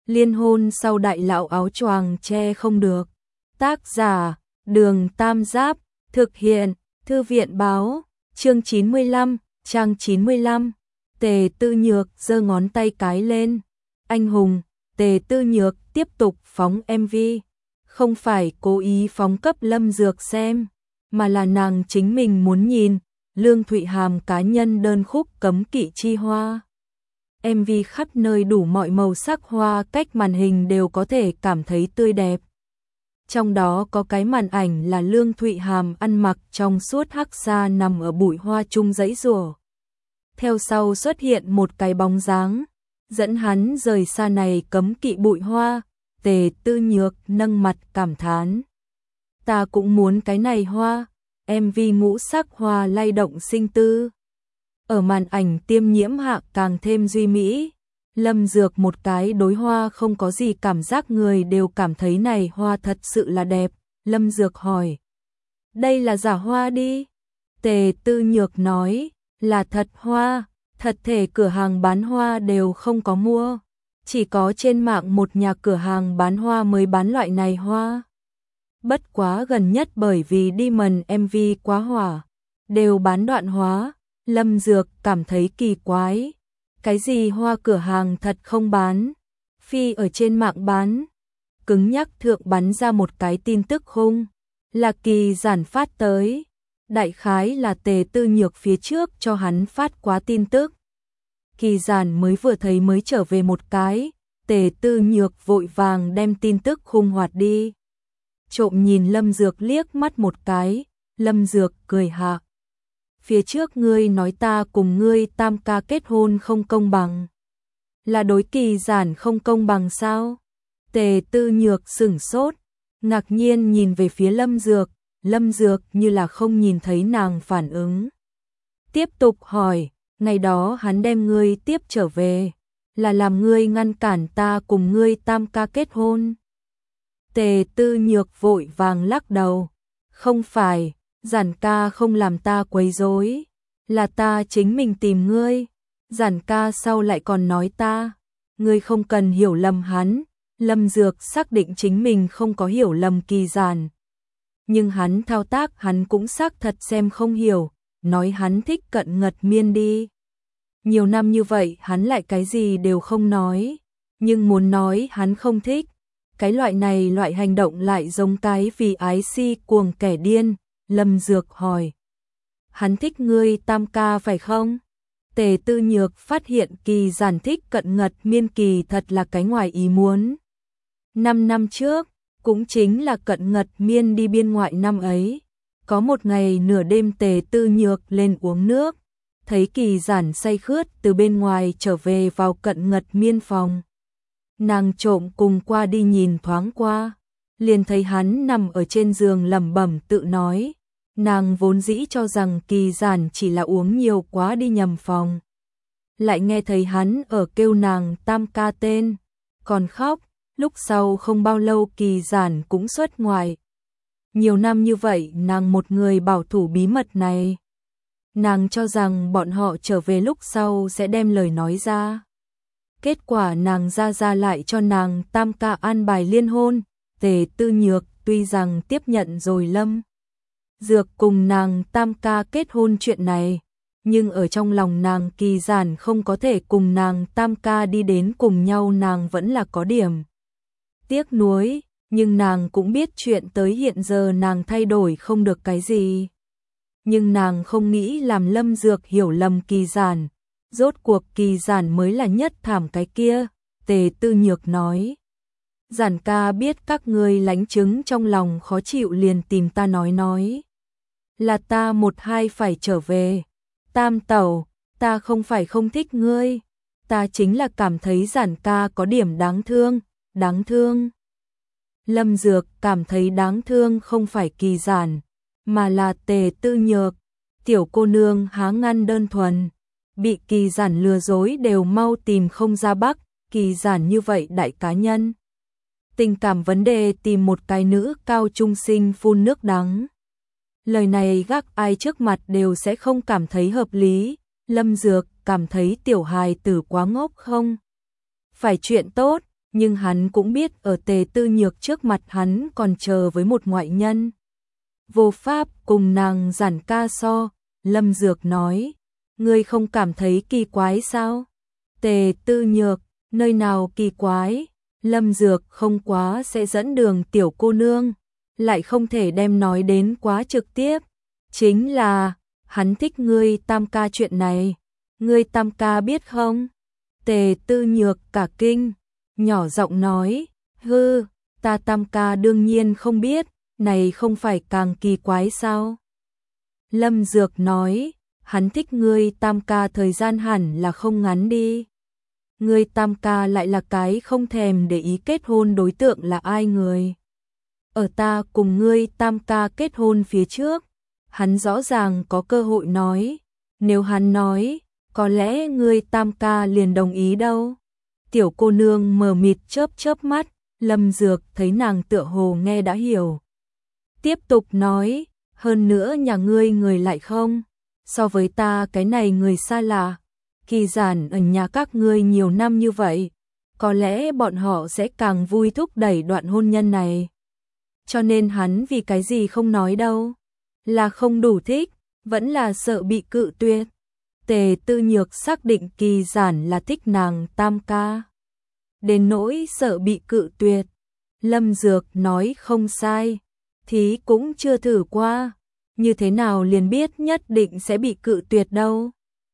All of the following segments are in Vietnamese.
Liên hôn sau đại lão áo choàng che không được. Tác giả, Đường Tam Giáp, thực hiện, Thư viện báo, chương 95, trang 95. Tề Tư Nhược giơ ngón tay cái lên. Anh hùng, Tề Tư Nhược tiếp tục phóng MV. Không phải cố ý phóng cấp Lâm Dược xem, mà là nàng chính mình muốn nhìn. Lương Thụy Hàm cá nhân đơn khúc Cấm Kỵ Chi Hoa. MV khắp nơi đủ mọi màu sắc hoa, cách màn hình đều có thể cảm thấy tươi đẹp. Trong đó có cái màn ảnh là Lương Thụy Hàm ăn mặc trong suốt hắc sa nằm ở bụi hoa chung dãy rùa. Theo sau xuất hiện một cái bóng dáng, dẫn hắn rời xa này cấm kỵ bụi hoa. Tề Tư Nhược nâng mặt cảm thán. Ta cũng muốn cái này hoa. MV ngũ sắc hoa lay động sinh tư. Ở màn ảnh tiêm nhiễm hạ càng thêm duy mỹ. Lâm Dược một cái đối hoa không có gì cảm giác, người đều cảm thấy này hoa thật sự là đẹp. Lâm Dược hỏi. Đây là giả hoa đi. Tề Tư Nhược nói. Là thật hoa. Thật thể cửa hàng bán hoa đều không có mua. Chỉ có trên mạng một nhà cửa hàng bán hoa mới bán loại này hoa. Bất quá gần nhất bởi vì đi mần MV quá hỏa, đều bán đoạn hóa. Lâm Dược cảm thấy kỳ quái. Cái gì hoa cửa hàng thật không bán, phi ở trên mạng bán. Cứng nhắc thượng bắn ra một cái tin tức khung, là Kỳ Giản phát tới. Đại khái là Tề Tư Nhược phía trước cho hắn phát quá tin tức. Kỳ Giản mới vừa thấy mới trở về một cái, Tề Tư Nhược vội vàng đem tin tức khung hoạt đi. Trộm nhìn Lâm Dược liếc mắt một cái, Lâm Dược cười hạ. Phía trước ngươi nói ta cùng ngươi Tam ca kết hôn không công bằng. Là đối Kỳ Giản không công bằng sao? Tề Tư Nhược sửng sốt, ngạc nhiên nhìn về phía Lâm Dược. Lâm Dược như là không nhìn thấy nàng phản ứng. Tiếp tục hỏi, ngày đó hắn đem ngươi tiếp trở về, là làm ngươi ngăn cản ta cùng ngươi Tam ca kết hôn. Tề Tư Nhược vội vàng lắc đầu. Không phải, Giản ca không làm ta quấy rối, là ta chính mình tìm ngươi. Giản ca sau lại còn nói ta, ngươi không cần hiểu lầm hắn. Lâm Dược xác định chính mình không có hiểu lầm Kỳ Giản. Nhưng hắn thao tác hắn cũng xác thật xem không hiểu, nói hắn thích Cận Ngật Miên đi. Nhiều năm như vậy hắn lại cái gì đều không nói, nhưng muốn nói hắn không thích. Cái loại này loại hành động lại giống cái vì ái si cuồng kẻ điên. Lâm Dược hỏi. Hắn thích ngươi Tam ca phải không? Tề Tư Nhược phát hiện Kỳ Giản thích Cận Ngật Miên kỳ thật là cái ngoài ý muốn. 5 năm trước, cũng chính là Cận Ngật Miên đi biên ngoại năm ấy. Có một ngày nửa đêm Tề Tư Nhược lên uống nước, thấy Kỳ Giản say khướt từ bên ngoài trở về vào Cận Ngật Miên phòng. Nàng trộm cùng qua đi nhìn thoáng qua, liền thấy hắn nằm ở trên giường lẩm bẩm tự nói. Nàng vốn dĩ cho rằng Kỳ Giản chỉ là uống nhiều quá đi nhầm phòng. Lại nghe thấy hắn ở kêu nàng Tam ca tên, còn khóc. Lúc sau không bao lâu Kỳ Giản cũng xuất ngoại. Nhiều năm như vậy nàng một người bảo thủ bí mật này. Nàng cho rằng bọn họ trở về lúc sau sẽ đem lời nói ra. Kết quả nàng ra lại cho nàng Tam ca an bài liên hôn. Tề Tư Nhược tuy rằng tiếp nhận rồi Lâm Dược cùng nàng Tam ca kết hôn chuyện này, nhưng ở trong lòng nàng Kỳ Giản không có thể cùng nàng Tam ca đi đến cùng nhau, nàng vẫn là có điểm tiếc nuối, nhưng nàng cũng biết chuyện tới hiện giờ nàng thay đổi không được cái gì. Nhưng nàng không nghĩ làm Lâm Dược hiểu lầm Kỳ Giản, rốt cuộc Kỳ Giản mới là nhất thảm cái kia. Tề Tư Nhược nói. Giản ca biết các ngươi lánh chứng trong lòng khó chịu liền tìm ta nói. Là ta một hai phải trở về. Tam tẩu, ta không phải không thích ngươi, ta chính là cảm thấy Giản ca có điểm đáng thương. Đáng thương. Lâm Dược cảm thấy đáng thương không phải Kỳ Giản, mà là Tề Tư Nhược. Tiểu cô nương há ngăn đơn thuần, bị Kỳ Giản lừa dối đều mau tìm không ra bắc. Kỳ Giản như vậy đại cá nhân, tình cảm vấn đề tìm một cái nữ cao trung sinh phun nước đắng. Lời này gác ai trước mặt đều sẽ không cảm thấy hợp lý. Lâm Dược cảm thấy tiểu hài tử quá ngốc không phải chuyện tốt. nhưng hắn cũng biết ở Tề Tư Nhược trước mặt hắn còn chờ với một ngoại nhân. Vô pháp cùng nàng Giản ca so, Lâm Dược nói, ngươi không cảm thấy kỳ quái sao? Tề Tư Nhược, nơi nào kỳ quái? Lâm Dược không quá sẽ dẫn đường tiểu cô nương, lại không thể đem nói đến quá trực tiếp. Chính là, hắn thích ngươi Tam ca chuyện này. Ngươi Tam ca biết không? Tề Tư Nhược cả kinh, nhỏ giọng nói, hư, ta Tam ca đương nhiên không biết, này không phải càng kỳ quái sao? Lâm Dược nói, hắn thích ngươi Tam ca thời gian hẳn là không ngắn đi. Ngươi Tam ca lại là cái không thèm để ý kết hôn đối tượng là ai người. Ở ta cùng ngươi Tam ca kết hôn phía trước, hắn rõ ràng có cơ hội nói, nếu hắn nói, có lẽ ngươi Tam ca liền đồng ý đâu. Tiểu cô nương mờ mịt chớp chớp mắt, Lâm Dược thấy nàng tựa hồ nghe đã hiểu. Tiếp tục nói, hơn nữa nhà ngươi người lại không, so với ta cái này người xa lạ, Kỳ Giản ở nhà các ngươi nhiều năm như vậy, có lẽ bọn họ sẽ càng vui thúc đẩy đoạn hôn nhân này. Cho nên hắn vì cái gì không nói đâu, là không đủ thích, vẫn là sợ bị cự tuyệt. Tề Tư Nhược xác định Kỳ Giản là thích nàng Tam ca, đến nỗi sợ bị cự tuyệt. Lâm Dược nói không sai, thí cũng chưa thử qua, như thế nào liền biết nhất định sẽ bị cự tuyệt đâu.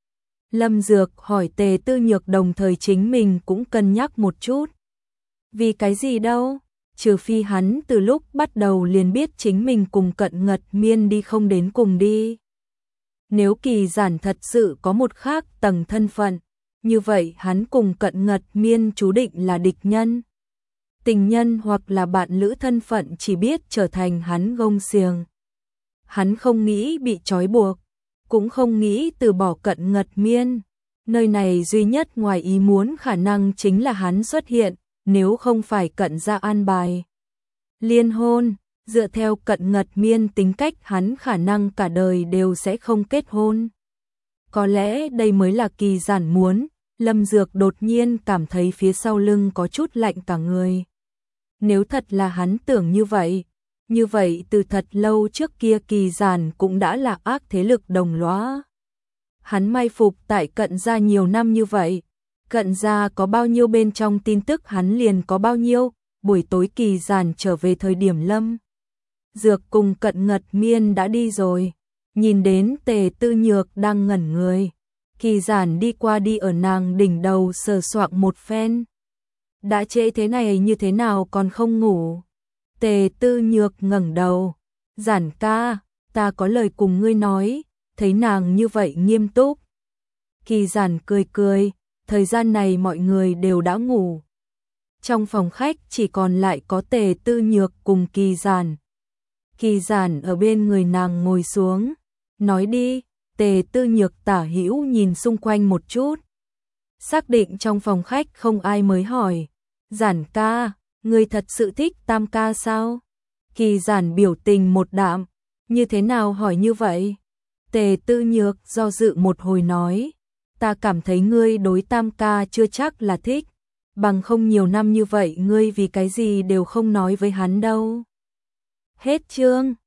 Lâm Dược hỏi Tề Tư Nhược, đồng thời chính mình cũng cân nhắc một chút. Vì cái gì đâu, trừ phi hắn từ lúc bắt đầu liền biết chính mình cùng Cận Ngật Miên đi không đến cùng đi. Nếu Kỳ Giản thật sự có một khác tầng thân phận, như vậy hắn cùng Cận Ngật Miên chú định là địch nhân. Tình nhân hoặc là bạn lữ thân phận chỉ biết trở thành hắn gông xiềng. Hắn không nghĩ bị trói buộc, cũng không nghĩ từ bỏ Cận Ngật Miên. Nơi này duy nhất ngoài ý muốn khả năng chính là hắn xuất hiện, nếu không phải Cận gia an bài liên hôn, dựa theo Cận Ngật Miên tính cách hắn khả năng cả đời đều sẽ không kết hôn. Có lẽ đây mới là Kỳ Giản muốn. Lâm Dược đột nhiên cảm thấy phía sau lưng có chút lạnh cả người. Nếu thật là hắn tưởng như vậy từ thật lâu trước kia Kỳ Giản cũng đã là ác thế lực đồng lõa. Hắn mai phục tại Cận gia nhiều năm như vậy, Cận gia có bao nhiêu bên trong tin tức hắn liền có bao nhiêu. Buổi tối Kỳ Giản trở về thời điểm Lâm Dược cùng Cận Ngật Miên đã đi rồi, nhìn đến Tề Tư Nhược đang ngẩn người, Kỳ Giản đi qua đi ở nàng đỉnh đầu sờ soạng một phen. Đã trễ thế này như thế nào còn không ngủ? Tề Tư Nhược ngẩng đầu, Giản ca, ta có lời cùng ngươi nói. Thấy nàng như vậy nghiêm túc, Kỳ Giản cười cười, thời gian này mọi người đều đã ngủ. Trong phòng khách chỉ còn lại có Tề Tư Nhược cùng Kỳ Giản. Kỳ Giản ở bên người nàng ngồi xuống, nói đi. Tề Tư Nhược tả hữu nhìn xung quanh một chút, xác định trong phòng khách không ai mới hỏi, Giản ca, ngươi thật sự thích Tam ca sao? Kỳ Giản biểu tình một đạm, như thế nào hỏi như vậy? Tề Tư Nhược do dự một hồi nói, ta cảm thấy ngươi đối Tam ca chưa chắc là thích, bằng không nhiều năm như vậy ngươi vì cái gì đều không nói với hắn đâu. Hết chương.